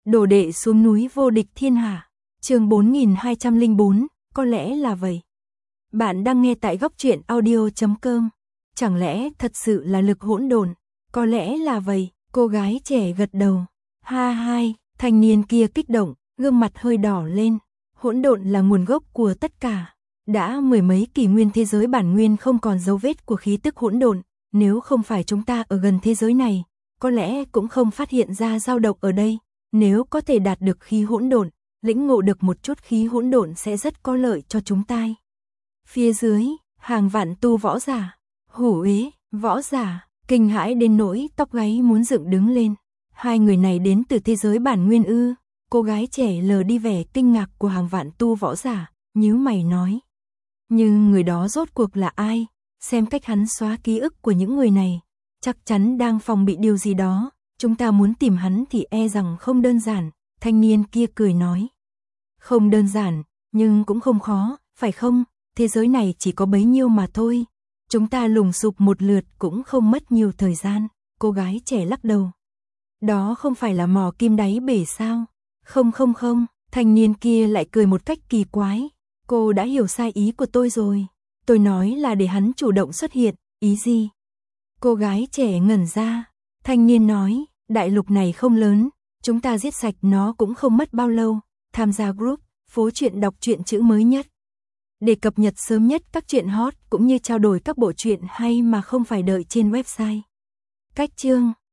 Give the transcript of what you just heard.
Đồ đệ xuống núi vô địch thiên hạ. Chương 4204, có lẽ là vậy. Bạn đang nghe tại góc truyện audio.com. Chẳng lẽ thật sự là lực hỗn độn? Có lẽ là vậy, cô gái trẻ gật đầu. Ha hai, thanh niên kia kích động, gương mặt hơi đỏ lên. Hỗn độn là nguồn gốc của tất cả. Đã mười mấy kỷ nguyên thế giới bản nguyên không còn dấu vết của khí tức hỗn độn, nếu không phải chúng ta ở gần thế giới này, có lẽ cũng không phát hiện ra dao động ở đây. Nếu có thể đạt được khí hỗn độn, lĩnh ngộ được một chút khí hỗn độn sẽ rất có lợi cho chúng ta. Phía dưới, hàng vạn tu võ giả, hủ uế, võ giả, kinh hãi đến nỗi tóc gáy muốn dựng đứng lên. Hai người này đến từ thế giới bản nguyên ư? Cô gái trẻ lờ đi vẻ kinh ngạc của hàng vạn tu võ giả, nhíu mày nói. Nhưng người đó rốt cuộc là ai? Xem cách hắn xóa ký ức của những người này, chắc chắn đang phòng bị điều gì đó. Chúng ta muốn tìm hắn thì e rằng không đơn giản, thanh niên kia cười nói. Không đơn giản, nhưng cũng không khó, phải không? Thế giới này chỉ có bấy nhiêu mà thôi. Chúng ta lùng sục một lượt cũng không mất nhiều thời gian. Cô gái trẻ lắc đầu. Đó không phải là mò kim đáy bể sao? Không, thanh niên kia lại cười một cách kỳ quái. Cô đã hiểu sai ý của tôi rồi. Tôi nói là để hắn chủ động xuất hiện, ý gì? Cô gái trẻ ngẩn ra. Thanh niên nói, đại lục này không lớn, chúng ta giết sạch nó cũng không mất bao lâu. Tham gia group, phố truyện đọc truyện chữ mới nhất. Để cập nhật sớm nhất các truyện hot cũng như trao đổi các bộ truyện hay mà không phải đợi trên website. Cách chương